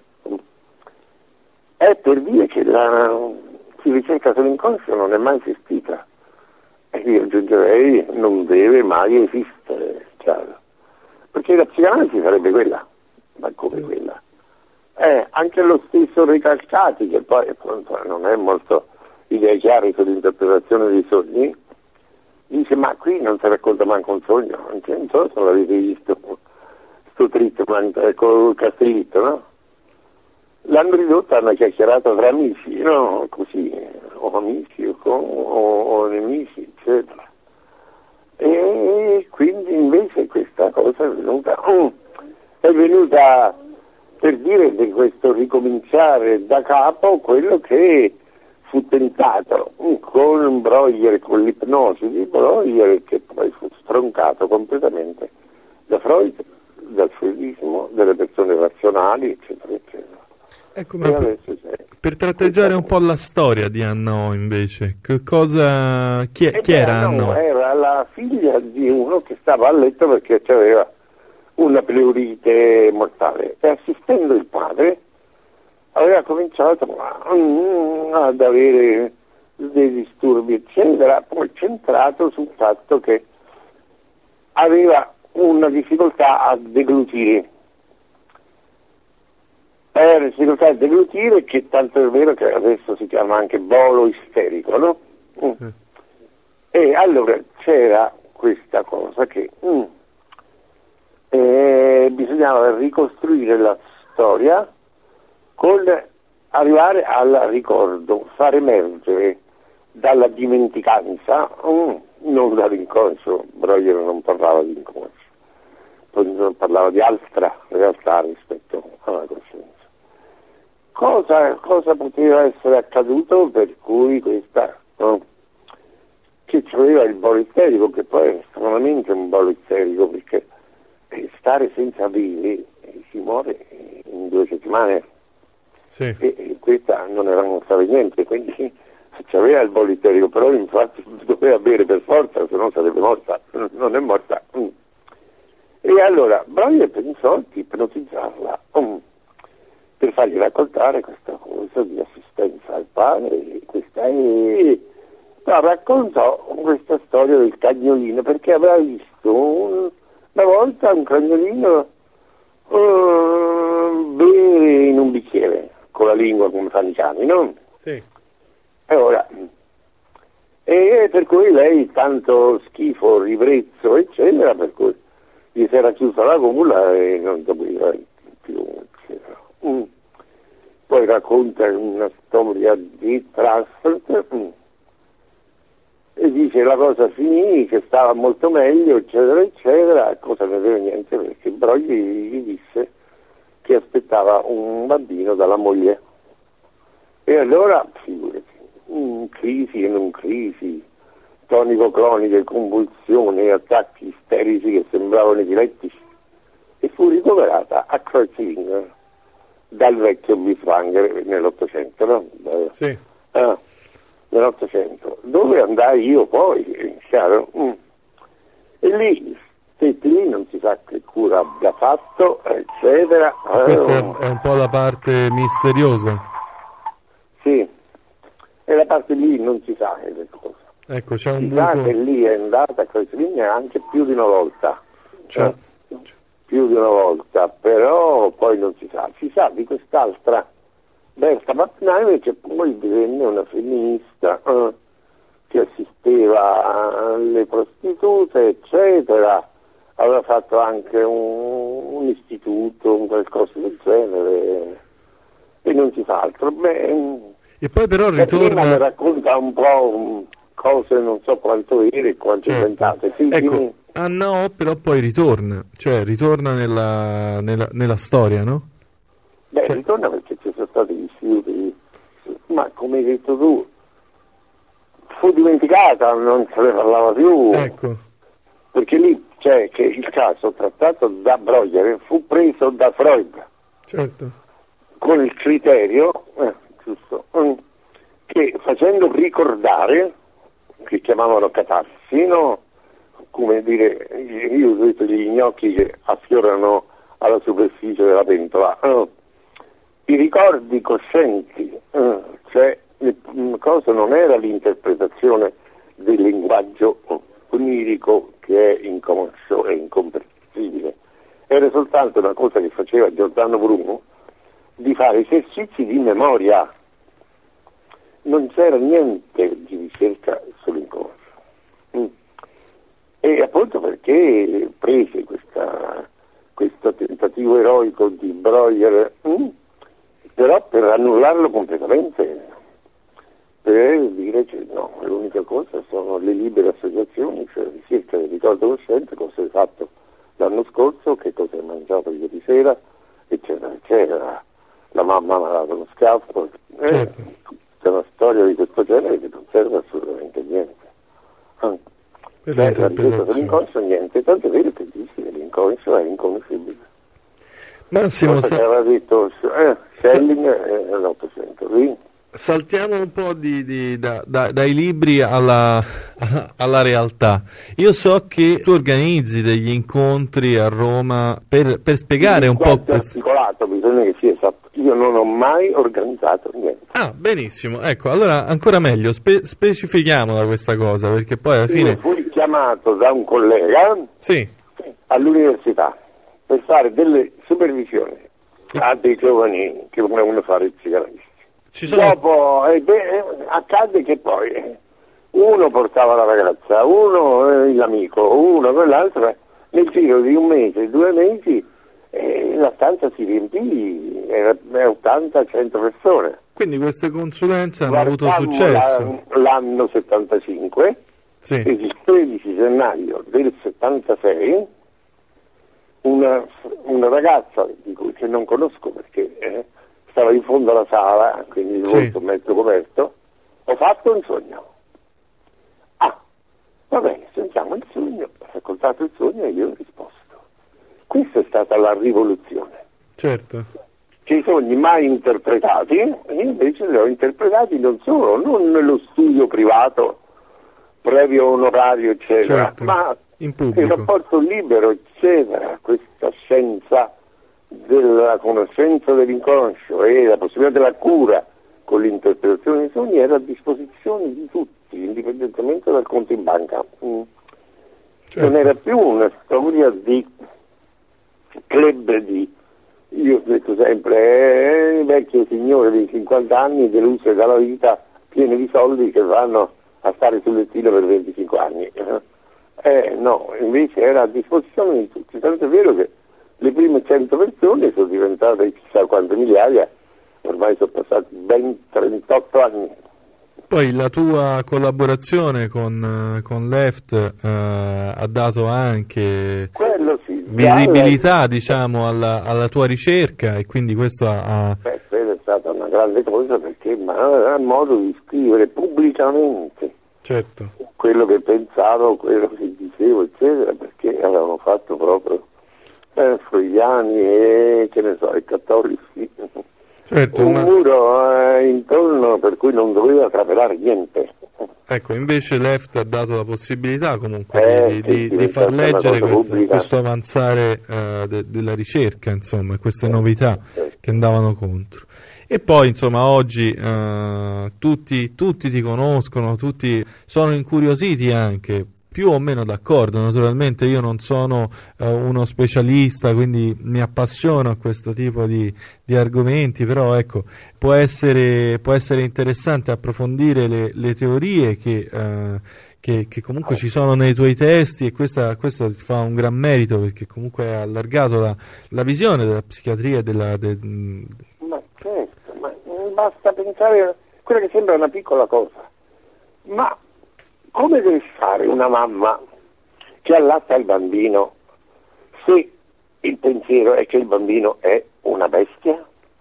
è per dire che la ricerca sull'inconscio non è mai esistita, e io aggiungerei non deve mai esistere, chiaro, perché la psicanalisi sarebbe quella, ma come quella? Eh, anche lo stesso Recalcati, che poi appunto non è molto idee chiare sull'interpretazione dei sogni, dice ma qui non si racconta manco un sogno, non so se l'avete visto, sto treatment col Castellitto, no? L'hanno ridotto a una chiacchierata tra amici, no? Così, o amici o, con, o, o nemici, eccetera. E quindi invece questa cosa è venuta, mm, è venuta per dire di questo ricominciare da capo quello che fu tentato con Breuer, con l'ipnosi di Breuer, che poi fu stroncato completamente da Freud, dal freudismo, delle persone razionali, eccetera, eccetera. Ecco, e adesso c'è Per tratteggiare un po' la storia di Anna invece, che cosa, chi, E chi beh, era no, Anna? era la figlia di uno che stava a letto perché aveva una pleurite mortale e assistendo il padre aveva cominciato a, mm, ad avere dei disturbi eccetera, poi centrato sul fatto che aveva una difficoltà a deglutire. Era difficoltà a deglutire, che tanto è vero che adesso si chiama anche bolo isterico, no? Mm. Sì. E allora c'era questa cosa che mm, eh, bisognava ricostruire la storia con arrivare al ricordo, far emergere dalla dimenticanza, mm, non dall'inconscio. Breuer non parlava di inconscio, poi non parlava di altra realtà rispetto alla coscienza. Cosa, cosa poteva essere accaduto per cui questa, no? Che c'aveva il bolo isterico, che poi è stranamente un bolo isterico, perché stare senza bere si muore in due settimane. Sì. E, e questa non era non stava niente, quindi c'aveva il bolo isterico, però infatti doveva bere per forza, se no sarebbe morta, non è morta. E allora Breuer pensò di ipnotizzarla um, per fargli raccontare questa cosa di assistenza al padre, e questa è... No, raccontò questa storia del cagnolino, perché aveva visto un, una volta un cagnolino uh, bere in un bicchiere con la lingua come fanno i cani, no? Sì. E ora, e per cui lei tanto schifo, ribrezzo eccetera, per cui gli si era chiusa la gola e non capiva più eccetera. Mm. Poi racconta una storia di Trussert, mm. e dice la cosa finì, che stava molto meglio eccetera eccetera, cosa ne aveva niente, perché Breuer gli disse che aspettava un bambino dalla moglie. E allora figurati, in crisi e non crisi, tonico-cloniche, convulsioni, attacchi isterici che sembravano epilettici, e fu ricoverata a Kreuzlingen dal vecchio Biswanger nell'Ottocento, no? Sì. Ah, nell'Ottocento, dove andai io poi, è chiaro? Mm. E lì, stetti lì, non si sa che cura abbia fatto, eccetera. Questa Eh, è un po' la parte misteriosa. Sì, e la parte lì non si sa che cosa. Ecco, c'è un Si sa buco. che lì è andata a Kreuzlingen anche più di una volta. C'è- Eh, più di una volta, però poi non si sa. Si sa di quest'altra Berta Pappenheimer, che poi divenne una femminista eh, che assisteva alle prostitute, eccetera. Aveva fatto anche un, un istituto, un qualcosa del genere, e non si fa altro. Beh, E poi però la prima mi ritorna... racconta un po' um, cose non so quanto vere e quanto Certo. inventate. Sì, Ecco, dimmi. Anna O però poi ritorna, cioè ritorna nella, nella, nella storia, no? Beh, cioè- ritorna perché ci sono stati gli istituti, ma come hai detto tu, fu dimenticata, non se ne parlava più, Ecco, perché lì c'è che il caso trattato da Breuer fu preso da Freud certo. con il criterio, eh, giusto, mm, che facendo ricordare, che chiamavano catarsi, no? Come dire, io ho detto gli gnocchi che affiorano alla superficie della pentola, eh, i ricordi coscienti, eh, cioè il il cosa non era l'interpretazione del linguaggio onirico che è inconscio e incomprensibile, era soltanto una cosa che faceva Giordano Bruno, di fare esercizi di memoria. Non c'era niente di ricerca sull'inconscio. Mm. E appunto perché prese questa, questo tentativo eroico di Breuer, mm, però per annullarlo completamente, per dire che no, l'unica cosa sono le libere associazioni, cioè ricerca del ricordo cosciente, cosa hai fatto l'anno scorso, che cosa hai mangiato ieri sera, eccetera, eccetera. La mamma mi ha dato uno schiaffo, eh, Certo. c'è una storia di questo genere che non serve assolutamente a niente. Ah. Per Beh, la ricerca l'interpretazione. dell'inconscio niente, tanto è vero che dici che l'inconscio è inconoscibile. Massimo, Cosa sa- che aveva detto eh, Schelling eh, nell'Ottocento, lì. saltiamo un po' di, di, da, da, dai libri alla, alla realtà. Io so che tu organizzi degli incontri a Roma per, per spiegare un po' questo. Articolato, bisogna che sia esatto. Io non ho mai organizzato niente. Ah, benissimo. Ecco, allora ancora meglio, spe- specifichiamola questa cosa, perché poi alla fine... Io fui chiamato da un collega sì. all'università per fare delle supervisioni a dei giovani che volevano fare il psicanalista. Ci sono... Dopo eh, beh, accadde che poi eh, uno portava la ragazza, uno eh, l'amico, uno quell'altro, nel giro di un mese, due mesi eh, la stanza si riempì, era ottanta cento persone. Quindi queste consulenze hanno avuto successo? La, l'anno settantacinque, sì. E il tredici gennaio del settantasei una, una ragazza di cui che non conosco perché eh, stava in fondo alla sala, quindi il sì. volto mezzo coperto, ho fatto un sogno. Ah, va bene, sentiamo il sogno, ho raccontato il sogno e io ho risposto. Questa è stata la rivoluzione. Certo. Che i sogni mai interpretati, io invece li ho interpretati non solo, non nello studio privato, previo onorario, eccetera, certo. ma in pubblico. Il rapporto libero, eccetera, questa scienza della conoscenza dell'inconscio e la possibilità della cura con l'interpretazione dei sogni era a disposizione di tutti, indipendentemente dal conto in banca. Mm. Certo. Non era più una storia di club di, io ho detto sempre, eh, vecchio signore di cinquanta anni deluse dalla vita, piene di soldi che vanno a stare sul lettino per venticinque anni. Eh no, invece era a disposizione di tutti, tanto è vero che le prime cento persone sono diventate chissà quante migliaia, ormai sono passati ben trentotto anni. Poi la tua collaborazione con, con Left eh, ha dato anche Quello sì, visibilità, alla... diciamo, alla, alla tua ricerca e quindi questo ha... Beh, quella è stata una grande cosa perché mi ha modo di scrivere pubblicamente. Certo. Quello che pensavo, quello che dicevo, eccetera, perché avevano fatto proprio eh, freudiani e che ne so, i cattolici. Certo, un ma... muro eh, intorno per cui non doveva trapelare niente. Ecco, invece Left ha dato la possibilità comunque eh, di, di, sì, di far leggere questo, questo avanzare uh, de, della ricerca, insomma, queste novità eh. che andavano contro. E poi, insomma, oggi uh, tutti, tutti ti conoscono, tutti sono incuriositi anche, più o meno d'accordo. Naturalmente io non sono uh, uno specialista, quindi mi appassiono a questo tipo di, di argomenti, però ecco, può essere, può essere interessante approfondire le, le teorie che... Uh, Che, che comunque ci sono nei tuoi testi, e questa, questo ti fa un gran merito perché comunque ha allargato la, la visione della psichiatria e della... De... Ma certo, ma basta pensare a quella che sembra una piccola cosa, ma come deve fare una mamma che allatta il bambino se il pensiero è che il bambino è una bestia?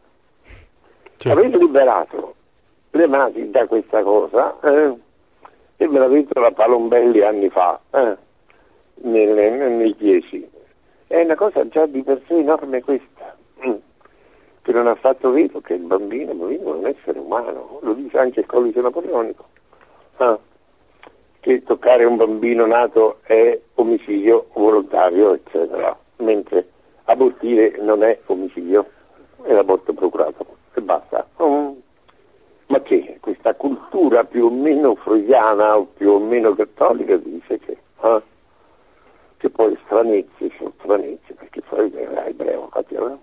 Certo. Avete liberato le mani da questa cosa, eh? E me l'ha detto la Palombelli anni fa, eh, nelle, nei dieci. È una cosa già di per sé enorme questa, mm. che non ha fatto vero che il bambino, il bambino è un essere umano, lo dice anche il codice napoleonico, ah, che toccare un bambino nato è omicidio volontario, eccetera, mentre abortire non è omicidio, è l'aborto procurato, e basta. Mm. Ma che questa cultura più o meno freudiana o più o meno cattolica dice che, eh, che poi stranezzi sono stranezzi, perché Freud era ebreo, capiamo?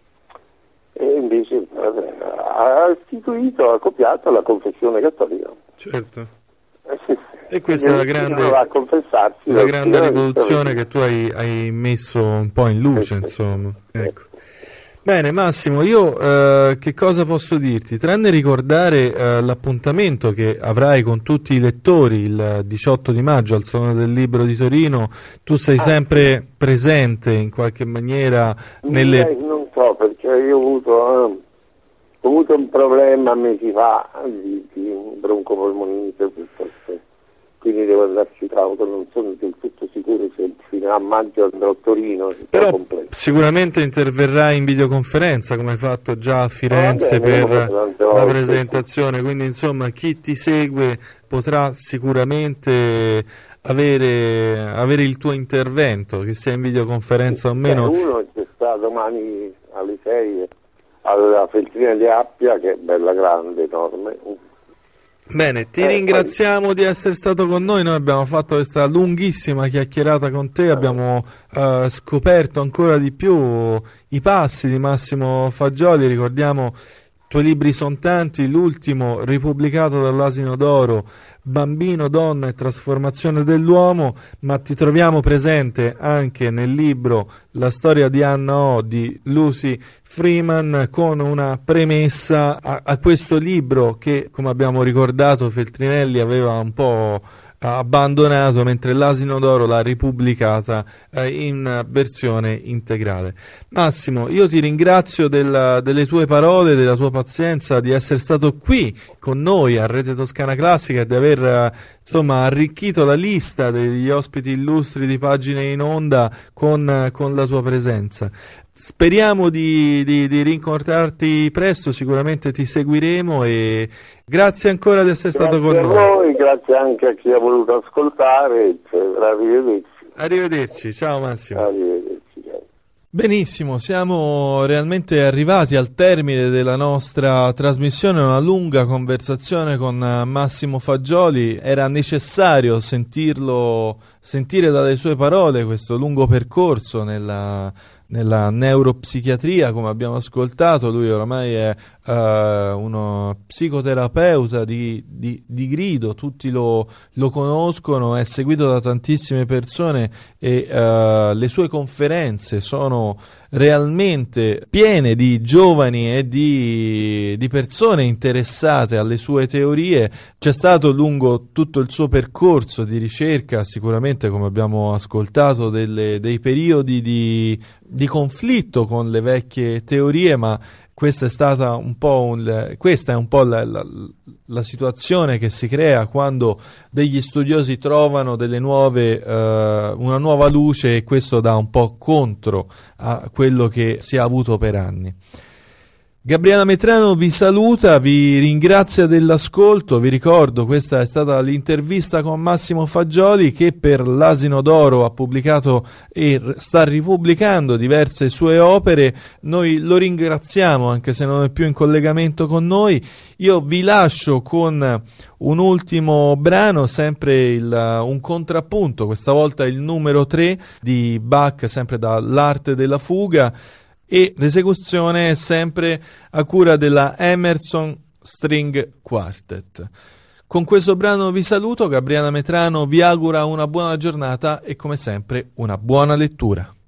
E invece eh, ha istituito, ha copiato la confessione cattolica. Certo. Eh, sì, sì. E questa è la grande, la grande rivoluzione che tu hai, hai messo un po' in luce, eh, insomma. Sì. Ecco. Bene Massimo, io eh, che cosa posso dirti? Tranne ricordare eh, l'appuntamento che avrai con tutti i lettori il diciotto di maggio al Salone del Libro di Torino, tu sei ah, sempre sì. presente in qualche maniera nelle... Eh, non so, perché io ho avuto, eh, ho avuto un problema mesi fa di, di broncopolmonite, quindi devo andarci cauto, non sono del tutto sicuro se il poi a maggio andrò a Torino. Però sicuramente interverrai in videoconferenza come hai fatto già a Firenze, ah, bene, per la presentazione, quindi insomma chi ti segue potrà sicuramente avere, avere il tuo intervento, che sia in videoconferenza o meno. Uno c'è stato domani alle sei alla Feltrina di Appia, che è bella grande, enorme. Bene, ti eh, ringraziamo poi di essere stato con noi. Noi abbiamo fatto questa lunghissima chiacchierata con te, abbiamo uh, scoperto ancora di più i passi di Massimo Fagioli. Ricordiamo, i tuoi libri sono tanti, l'ultimo ripubblicato dall'Asino d'Oro, Bambino, donna e trasformazione dell'uomo, ma ti troviamo presente anche nel libro La storia di Anna O di Lucy Freeman, con una premessa a, a questo libro che, come abbiamo ricordato, Feltrinelli aveva un po' abbandonato, mentre l'Asino d'Oro l'ha ripubblicata eh, in versione integrale. Massimo, io ti ringrazio del, delle tue parole, della tua pazienza, di essere stato qui con noi a Rete Toscana Classica e di aver eh, insomma arricchito la lista degli ospiti illustri di Pagine in Onda con, con la tua presenza. Speriamo di, di, di rincontrarti presto, sicuramente ti seguiremo e grazie ancora di essere grazie stato con a noi. Voi, grazie anche a chi ha voluto ascoltare, arrivederci. Arrivederci, ciao Massimo. Arrivederci, ciao. Benissimo, siamo realmente arrivati al termine della nostra trasmissione, una lunga conversazione con Massimo Fagioli. Era necessario sentirlo, sentire dalle sue parole questo lungo percorso nella nella neuropsichiatria, come abbiamo ascoltato. Lui oramai è uh, uno psicoterapeuta di, di, di grido, tutti lo, lo conoscono, è seguito da tantissime persone e uh, le sue conferenze sono realmente piene di giovani e di, di persone interessate alle sue teorie. C'è stato lungo tutto il suo percorso di ricerca, sicuramente, come abbiamo ascoltato, delle, dei periodi di di conflitto con le vecchie teorie, ma questa è stata un po' un, questa è un po' la, la, la situazione che si crea quando degli studiosi trovano delle nuove, eh, una nuova luce, e questo dà un po' contro a quello che si è avuto per anni. Gabriella Metrano vi saluta, vi ringrazia dell'ascolto. Vi ricordo, questa è stata l'intervista con Massimo Fagioli, che per l'Asino d'Oro ha pubblicato e sta ripubblicando diverse sue opere. Noi lo ringraziamo, anche se non è più in collegamento con noi. Io vi lascio con un ultimo brano, sempre il, un contrappunto, questa volta il numero tre di Bach, sempre dall'Arte della fuga, e l'esecuzione è sempre a cura della Emerson String Quartet. Con questo brano vi saluto, Gabriella Metrano vi augura una buona giornata e come sempre una buona lettura.